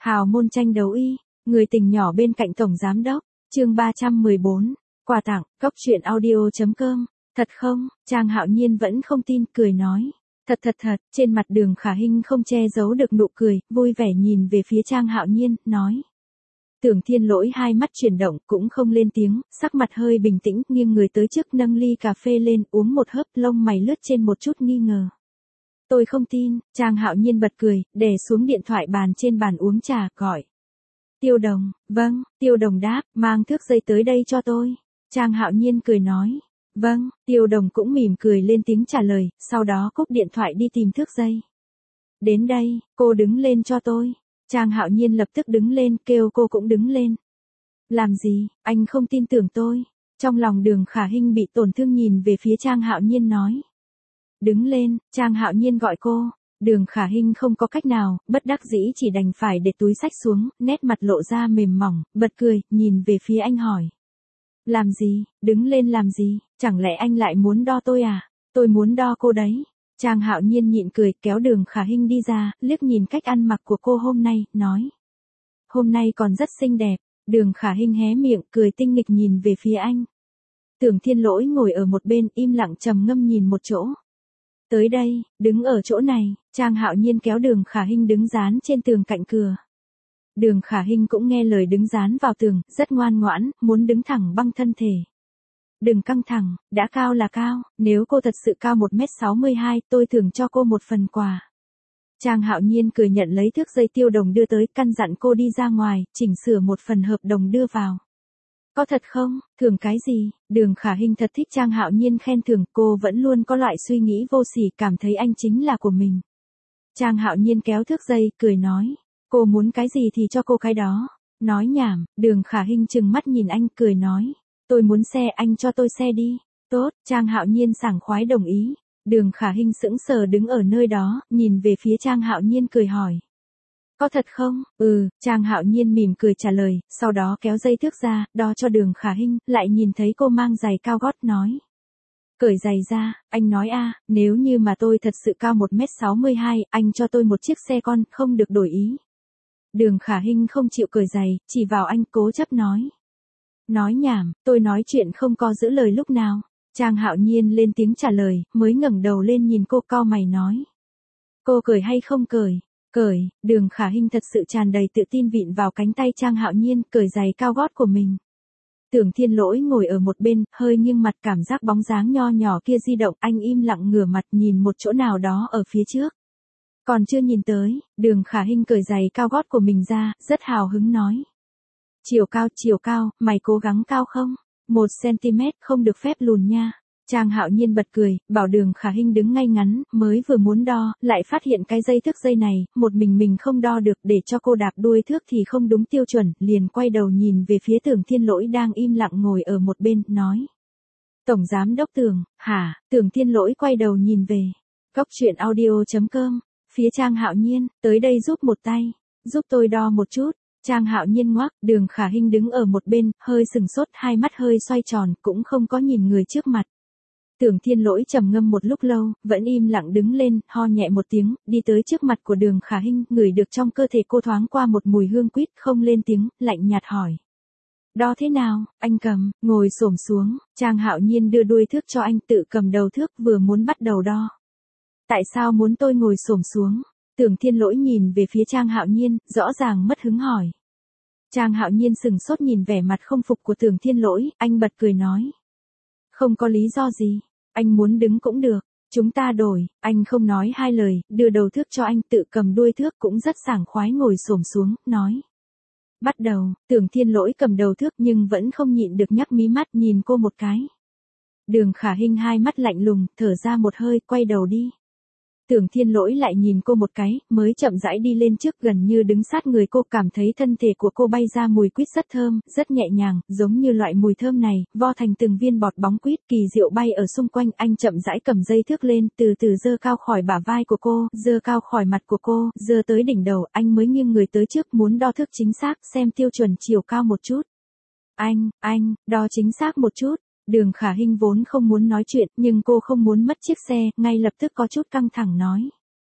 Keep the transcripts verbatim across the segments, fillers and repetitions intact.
Hào môn tranh đấu y, người tình nhỏ bên cạnh tổng giám đốc, chương ba trăm mười bốn, quà tặng, góc truyện audio.com, thật không, Trang Hạo Nhiên vẫn không tin, cười nói. Thật thật thật, trên mặt Đường Khả Hinh không che giấu được nụ cười, vui vẻ nhìn về phía Trang Hạo Nhiên, nói. Tưởng Thiên Lỗi hai mắt chuyển động, cũng không lên tiếng, sắc mặt hơi bình tĩnh, nghiêng người tới trước nâng ly cà phê lên, uống một hớp, lông mày lướt trên một chút nghi ngờ. Tôi không tin, Trang Hạo Nhiên bật cười, đè xuống điện thoại bàn trên bàn uống trà, gọi. Tiêu Đồng, vâng, Tiêu Đồng đáp, mang thước dây tới đây cho tôi. Trang Hạo Nhiên cười nói. Vâng, Tiêu Đồng cũng mỉm cười lên tiếng trả lời, sau đó cúp điện thoại đi tìm thước dây. Đến đây, cô đứng lên cho tôi. Trang Hạo Nhiên lập tức đứng lên, kêu cô cũng đứng lên. Làm gì, anh không tin tưởng tôi. Trong lòng Đường Khả Hinh bị tổn thương nhìn về phía Trang Hạo Nhiên nói. Đứng lên, Trang Hạo Nhiên gọi cô. Đường Khả Hinh không có cách nào, bất đắc dĩ chỉ đành phải để túi xách xuống, nét mặt lộ ra mềm mỏng, bật cười, nhìn về phía anh hỏi. Làm gì, đứng lên làm gì, chẳng lẽ anh lại muốn đo tôi à? Tôi muốn đo cô đấy. Trang Hạo Nhiên nhịn cười, kéo Đường Khả Hinh đi ra, liếc nhìn cách ăn mặc của cô hôm nay, nói. Hôm nay còn rất xinh đẹp. Đường Khả Hinh hé miệng, cười tinh nghịch nhìn về phía anh. Tưởng Thiên Lỗi ngồi ở một bên, im lặng trầm ngâm nhìn một chỗ. Tới đây, đứng ở chỗ này, Trang Hạo Nhiên kéo Đường Khả Hinh đứng dán trên tường cạnh cửa. Đường Khả Hinh cũng nghe lời đứng dán vào tường, rất ngoan ngoãn, muốn đứng thẳng băng thân thể. Đừng căng thẳng, đã cao là cao, nếu cô thật sự cao một mét sáu mươi hai, tôi thưởng cho cô một phần quà. Trang Hạo Nhiên cười nhận lấy thước dây Tiêu Đồng đưa tới, căn dặn cô đi ra ngoài, chỉnh sửa một phần hợp đồng đưa vào. Có thật không, thưởng cái gì? Đường Khả Hinh thật thích Trang Hạo Nhiên khen thưởng, cô vẫn luôn có loại suy nghĩ vô sỉ, cảm thấy anh chính là của mình. Trang Hạo Nhiên kéo thước dây, cười nói, cô muốn cái gì thì cho cô cái đó. Nói nhảm, Đường Khả Hinh trừng mắt nhìn anh, cười nói, tôi muốn xe, anh cho tôi xe đi. Tốt, Trang Hạo Nhiên sảng khoái đồng ý. Đường Khả Hinh sững sờ đứng ở nơi đó, nhìn về phía Trang Hạo Nhiên cười hỏi. Có thật không? Ừ, Trang Hạo Nhiên mỉm cười trả lời, sau đó kéo dây thước ra, đo cho Đường Khả Hinh, lại nhìn thấy cô mang giày cao gót nói. Cởi giày ra, anh nói a, nếu như mà tôi thật sự cao một mét sáu mươi hai, anh cho tôi một chiếc xe con, không được đổi ý. Đường Khả Hinh không chịu cởi giày, chỉ vào anh cố chấp nói. Nói nhảm, tôi nói chuyện không có giữ lời lúc nào. Trang Hạo Nhiên lên tiếng trả lời, mới ngẩng đầu lên nhìn cô cau mày nói. Cô cởi hay không cởi? Cởi, Đường Khả Hinh thật sự tràn đầy tự tin vịn vào cánh tay Trang Hạo Nhiên, cởi giày cao gót của mình. Tưởng Thiên Lỗi ngồi ở một bên, hơi nghiêng mặt, cảm giác bóng dáng nho nhỏ kia di động, anh im lặng ngửa mặt nhìn một chỗ nào đó ở phía trước. Còn chưa nhìn tới, Đường Khả Hinh cởi giày cao gót của mình ra, rất hào hứng nói. Chiều cao, chiều cao, mày cố gắng cao không? Một xăng-ti-mét, không được phép lùn nha. Trang Hạo Nhiên bật cười, bảo Đường Khả Hinh đứng ngay ngắn, mới vừa muốn đo, lại phát hiện cái dây thước dây này, một mình mình không đo được, để cho cô đạp đuôi thước thì không đúng tiêu chuẩn, liền quay đầu nhìn về phía Tưởng Thiên Lỗi đang im lặng ngồi ở một bên, nói. Tổng giám đốc Tưởng, hả? Tưởng Thiên Lỗi quay đầu nhìn về. Góc truyện audio.com, phía Trang Hạo Nhiên, tới đây giúp một tay, giúp tôi đo một chút. Trang Hạo Nhiên ngoác, Đường Khả Hinh đứng ở một bên, hơi sừng sốt, hai mắt hơi xoay tròn, cũng không có nhìn người trước mặt. Tưởng Thiên Lỗi trầm ngâm một lúc lâu, vẫn im lặng đứng lên, ho nhẹ một tiếng, đi tới trước mặt của Đường Khả Hinh, ngửi được trong cơ thể cô thoáng qua một mùi hương quýt, không lên tiếng, lạnh nhạt hỏi. Đo thế nào? Anh cầm, ngồi xổm xuống, Trang Hạo Nhiên đưa đuôi thước cho anh, tự cầm đầu thước, vừa muốn bắt đầu đo. Tại sao muốn tôi ngồi xổm xuống? Tưởng Thiên Lỗi nhìn về phía Trang Hạo Nhiên, rõ ràng mất hứng hỏi. Trang Hạo Nhiên sừng sốt nhìn vẻ mặt không phục của Tưởng Thiên Lỗi, anh bật cười nói. Không có lý do gì, anh muốn đứng cũng được, chúng ta đổi, anh không nói hai lời, đưa đầu thước cho anh, tự cầm đuôi thước cũng rất sảng khoái ngồi xổm xuống, nói. Bắt đầu, Tưởng Thiên Lỗi cầm đầu thước nhưng vẫn không nhịn được nhắc mí mắt nhìn cô một cái. Đường Khả Hinh hai mắt lạnh lùng, thở ra một hơi, quay đầu đi. Tưởng Thiên Lỗi lại nhìn cô một cái, mới chậm rãi đi lên trước, gần như đứng sát người cô, cảm thấy thân thể của cô bay ra mùi quýt rất thơm, rất nhẹ nhàng, giống như loại mùi thơm này, vo thành từng viên bọt bóng quýt, kỳ diệu bay ở xung quanh. Anh chậm rãi cầm dây thước lên, từ từ giơ cao khỏi bả vai của cô, giơ cao khỏi mặt của cô, giơ tới đỉnh đầu, anh mới nghiêng người tới trước, muốn đo thước chính xác, xem tiêu chuẩn chiều cao một chút. Anh, anh, đo chính xác một chút. Đường Khả Hinh vốn không muốn nói chuyện, nhưng cô không muốn mất chiếc xe, ngay lập tức có chút căng thẳng nói.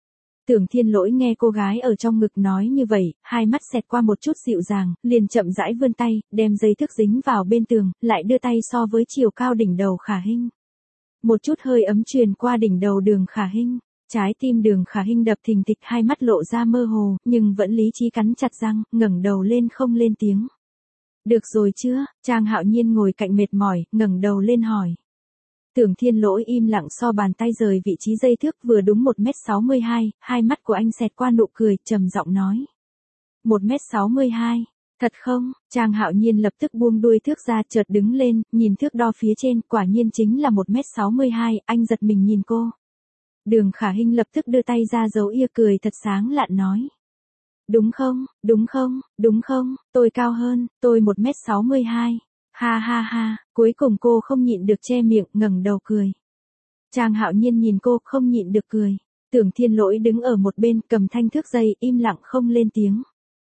Tưởng Thiên Lỗi nghe cô gái ở trong ngực nói như vậy, hai mắt xẹt qua một chút dịu dàng, liền chậm rãi vươn tay, đem dây thước dính vào bên tường, lại đưa tay so với chiều cao đỉnh đầu Khả Hinh. Một chút hơi ấm truyền qua đỉnh đầu Đường Khả Hinh. Trái tim Đường Khả Hinh đập thình thịch, hai mắt lộ ra mơ hồ, nhưng vẫn lý trí cắn chặt răng, ngẩng đầu lên không lên tiếng. Được rồi chưa? Trang Hạo Nhiên ngồi cạnh mệt mỏi, ngẩng đầu lên hỏi. Tưởng Thiên Lỗi im lặng so bàn tay rời vị trí dây thước vừa đúng một mét sáu mươi hai, hai mắt của anh xẹt qua nụ cười, trầm giọng nói. một mét sáu mươi hai, thật không? Trang Hạo Nhiên lập tức buông đuôi thước ra, chợt đứng lên, nhìn thước đo phía trên, quả nhiên chính là một mét sáu mươi hai, anh giật mình nhìn cô. Đường Khả Hinh lập tức đưa tay ra giấu ia cười thật sáng lạn nói. Đúng không, đúng không, đúng không, tôi cao hơn, tôi một mét sáu mươi hai. Ha ha ha, cuối cùng cô không nhịn được che miệng, ngẩng đầu cười. Trang Hạo Nhiên nhìn cô, không nhịn được cười. Tưởng Thiên Lỗi đứng ở một bên, cầm thanh thước dây, im lặng không lên tiếng.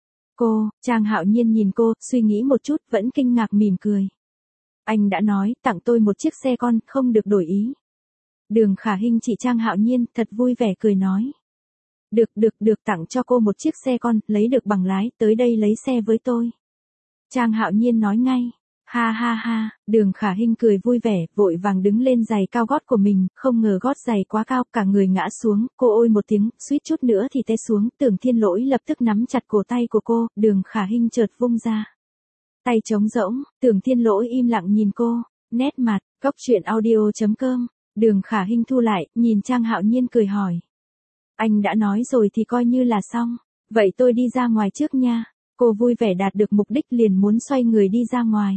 Cô, Trang Hạo Nhiên nhìn cô, suy nghĩ một chút, vẫn kinh ngạc mỉm cười. Anh đã nói, tặng tôi một chiếc xe con, không được đổi ý. Đường Khả Hinh chỉ Trang Hạo Nhiên, thật vui vẻ cười nói. Được, được, được, tặng cho cô một chiếc xe con, lấy được bằng lái, tới đây lấy xe với tôi. Trang Hạo Nhiên nói ngay. Ha ha ha, Đường Khả Hinh cười vui vẻ, vội vàng đứng lên giày cao gót của mình, không ngờ gót giày quá cao, cả người ngã xuống, cô ôi một tiếng, suýt chút nữa thì té xuống, Tưởng Thiên Lỗi lập tức nắm chặt cổ tay của cô, Đường Khả Hinh chợt vung ra. Tay trống rỗng, Tưởng Thiên Lỗi im lặng nhìn cô, nét mặt, cốc truyện audio chấm com, Đường Khả Hinh thu lại, nhìn Trang Hạo Nhiên cười hỏi. Anh đã nói rồi thì coi như là xong, vậy tôi đi ra ngoài trước nha. Cô vui vẻ đạt được mục đích liền muốn xoay người đi ra ngoài.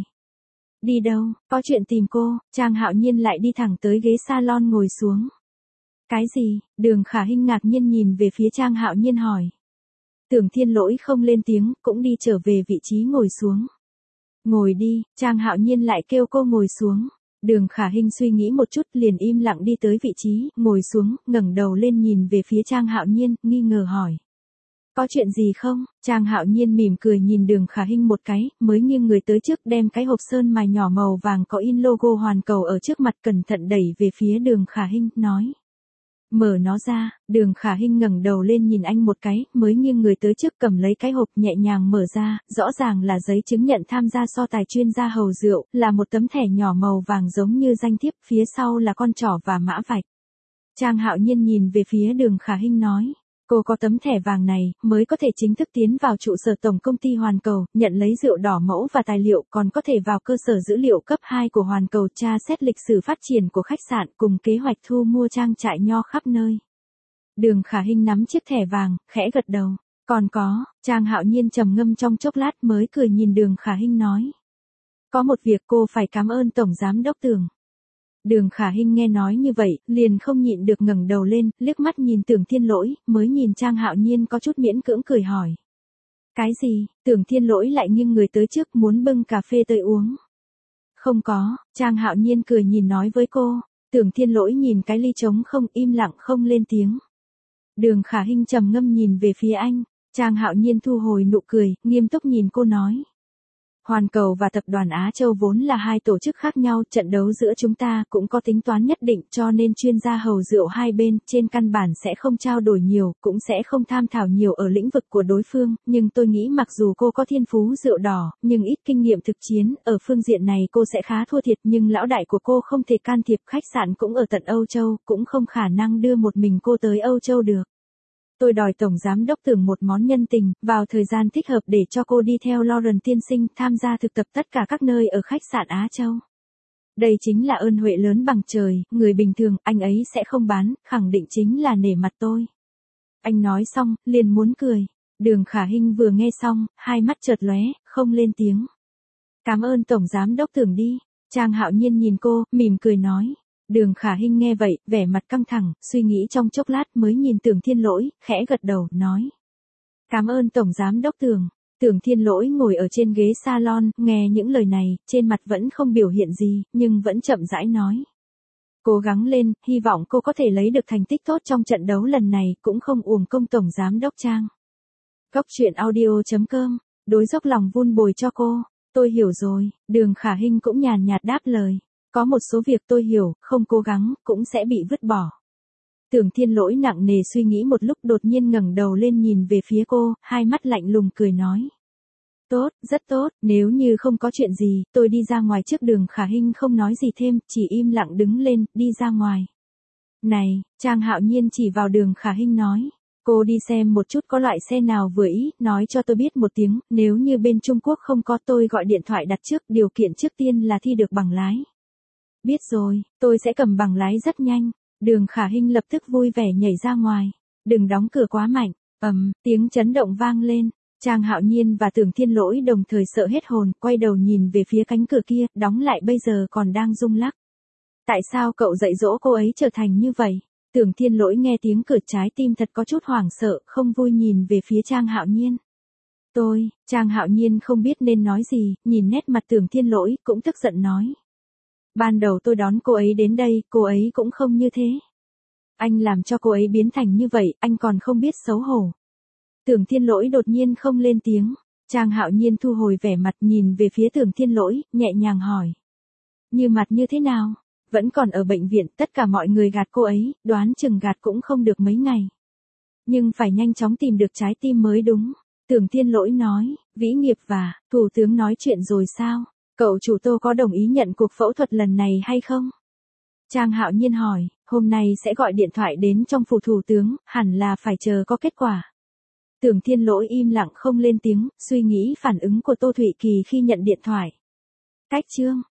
Đi đâu, có chuyện tìm cô, Trang Hạo Nhiên lại đi thẳng tới ghế salon ngồi xuống. Cái gì? Đường Khả Hinh ngạc nhiên nhìn về phía Trang Hạo Nhiên hỏi. Tưởng Thiên Lỗi không lên tiếng, cũng đi trở về vị trí ngồi xuống. Ngồi đi, Trang Hạo Nhiên lại kêu cô ngồi xuống. Đường Khả Hinh suy nghĩ một chút liền im lặng đi tới vị trí, ngồi xuống, ngẩng đầu lên nhìn về phía Trang Hạo Nhiên, nghi ngờ hỏi. Có chuyện gì không? Trang Hạo Nhiên mỉm cười nhìn Đường Khả Hinh một cái, mới nghiêng người tới trước đem cái hộp sơn mài nhỏ màu vàng có in logo hoàn cầu ở trước mặt cẩn thận đẩy về phía Đường Khả Hinh, nói. Mở nó ra, Đường Khả Hinh ngẩng đầu lên nhìn anh một cái, mới nghiêng người tới trước cầm lấy cái hộp nhẹ nhàng mở ra, rõ ràng là giấy chứng nhận tham gia so tài chuyên gia hầu rượu, là một tấm thẻ nhỏ màu vàng giống như danh thiếp, phía sau là con trỏ và mã vạch. Trang Hạo Nhiên nhìn về phía Đường Khả Hinh nói. Cô có tấm thẻ vàng này, mới có thể chính thức tiến vào trụ sở tổng công ty Hoàn Cầu, nhận lấy rượu đỏ mẫu và tài liệu, còn có thể vào cơ sở dữ liệu cấp hai của Hoàn Cầu tra xét lịch sử phát triển của khách sạn cùng kế hoạch thu mua trang trại nho khắp nơi. Đường Khả Hinh nắm chiếc thẻ vàng, khẽ gật đầu. Còn có, Trang Hạo Nhiên trầm ngâm trong chốc lát mới cười nhìn Đường Khả Hinh nói. Có một việc cô phải cảm ơn Tổng Giám Đốc Tưởng. Đường Khả Hinh nghe nói như vậy, liền không nhịn được ngẩng đầu lên, liếc mắt nhìn Tưởng Thiên Lỗi, mới nhìn Trang Hạo Nhiên có chút miễn cưỡng cười hỏi. Cái gì? Tưởng Thiên Lỗi lại nghiêng người tới trước muốn bưng cà phê tới uống. Không có, Trang Hạo Nhiên cười nhìn nói với cô. Tưởng Thiên Lỗi nhìn cái ly trống không, im lặng không lên tiếng. Đường Khả Hinh trầm ngâm nhìn về phía anh, Trang Hạo Nhiên thu hồi nụ cười, nghiêm túc nhìn cô nói. Hoàn Cầu và Tập đoàn Á Châu vốn là hai tổ chức khác nhau, trận đấu giữa chúng ta cũng có tính toán nhất định, cho nên chuyên gia hầu rượu hai bên, trên căn bản sẽ không trao đổi nhiều, cũng sẽ không tham thảo nhiều ở lĩnh vực của đối phương, nhưng tôi nghĩ mặc dù cô có thiên phú rượu đỏ, nhưng ít kinh nghiệm thực chiến, ở phương diện này cô sẽ khá thua thiệt, nhưng lão đại của cô không thể can thiệp, khách sạn cũng ở tận Âu Châu, cũng không khả năng đưa một mình cô tới Âu Châu được. Tôi đòi Tổng Giám Đốc Tưởng một món nhân tình, vào thời gian thích hợp để cho cô đi theo Lauren tiên sinh tham gia thực tập tất cả các nơi ở khách sạn Á Châu. Đây chính là ơn huệ lớn bằng trời, người bình thường, anh ấy sẽ không bán, khẳng định chính là nể mặt tôi. Anh nói xong, liền muốn cười. Đường Khả Hinh vừa nghe xong, hai mắt chợt lóe, không lên tiếng. Cảm ơn Tổng Giám Đốc Tưởng đi. Trang Hạo Nhiên nhìn cô, mỉm cười nói. Đường Khả Hinh nghe vậy, vẻ mặt căng thẳng, suy nghĩ trong chốc lát mới nhìn Tưởng Thiên Lỗi, khẽ gật đầu, nói. Cảm ơn Tổng Giám Đốc Tưởng. Tưởng Thiên Lỗi ngồi ở trên ghế salon, nghe những lời này, trên mặt vẫn không biểu hiện gì, nhưng vẫn chậm rãi nói. Cố gắng lên, hy vọng cô có thể lấy được thành tích tốt trong trận đấu lần này, cũng không uổng công Tổng Giám Đốc Trang. Cốc truyện audio chấm com, đối dốc lòng vun bồi cho cô. Tôi hiểu rồi, Đường Khả Hinh cũng nhàn nhạt đáp lời. Có một số việc tôi hiểu, không cố gắng, cũng sẽ bị vứt bỏ. Tưởng Thiên Lỗi nặng nề suy nghĩ một lúc đột nhiên ngẩng đầu lên nhìn về phía cô, hai mắt lạnh lùng cười nói. Tốt, rất tốt, nếu như không có chuyện gì, tôi đi ra ngoài trước. Đường Khả Hinh không nói gì thêm, chỉ im lặng đứng lên, đi ra ngoài. Này, Trang Hạo Nhiên chỉ vào Đường Khả Hinh nói. Cô đi xem một chút có loại xe nào vừa ý, nói cho tôi biết một tiếng, nếu như bên Trung Quốc không có tôi gọi điện thoại đặt trước, điều kiện trước tiên là thi được bằng lái. Biết rồi, tôi sẽ cầm bằng lái rất nhanh. Đường Khả Hinh lập tức vui vẻ nhảy ra ngoài. Đừng đóng cửa quá mạnh. Ầm, tiếng chấn động vang lên. Trang Hạo Nhiên và Tưởng Thiên Lỗi đồng thời sợ hết hồn, quay đầu nhìn về phía cánh cửa kia, đóng lại bây giờ còn đang rung lắc. Tại sao cậu dạy dỗ cô ấy trở thành như vậy? Tưởng Thiên Lỗi nghe tiếng cửa, trái tim thật có chút hoảng sợ, không vui nhìn về phía Trang Hạo Nhiên. Tôi, Trang Hạo Nhiên không biết nên nói gì, nhìn nét mặt Tưởng Thiên Lỗi, cũng tức giận nói. Ban đầu tôi đón cô ấy đến đây, cô ấy cũng không như thế. Anh làm cho cô ấy biến thành như vậy, anh còn không biết xấu hổ. Tưởng Thiên Lỗi đột nhiên không lên tiếng. Trang Hạo Nhiên thu hồi vẻ mặt nhìn về phía Tưởng Thiên Lỗi, nhẹ nhàng hỏi. Như mặt như thế nào? Vẫn còn ở bệnh viện, tất cả mọi người gạt cô ấy, đoán chừng gạt cũng không được mấy ngày. Nhưng phải nhanh chóng tìm được trái tim mới đúng. Tưởng Thiên Lỗi nói, Vĩ Nghiệp và Thủ tướng nói chuyện rồi sao? Cậu chủ Tô có đồng ý nhận cuộc phẫu thuật lần này hay không? Trang Hạo Nhiên hỏi, hôm nay sẽ gọi điện thoại đến trong phủ thủ tướng, hẳn là phải chờ có kết quả. Tưởng Thiên Lỗi im lặng không lên tiếng, suy nghĩ phản ứng của Tô Thụy Kỳ khi nhận điện thoại. Cách chương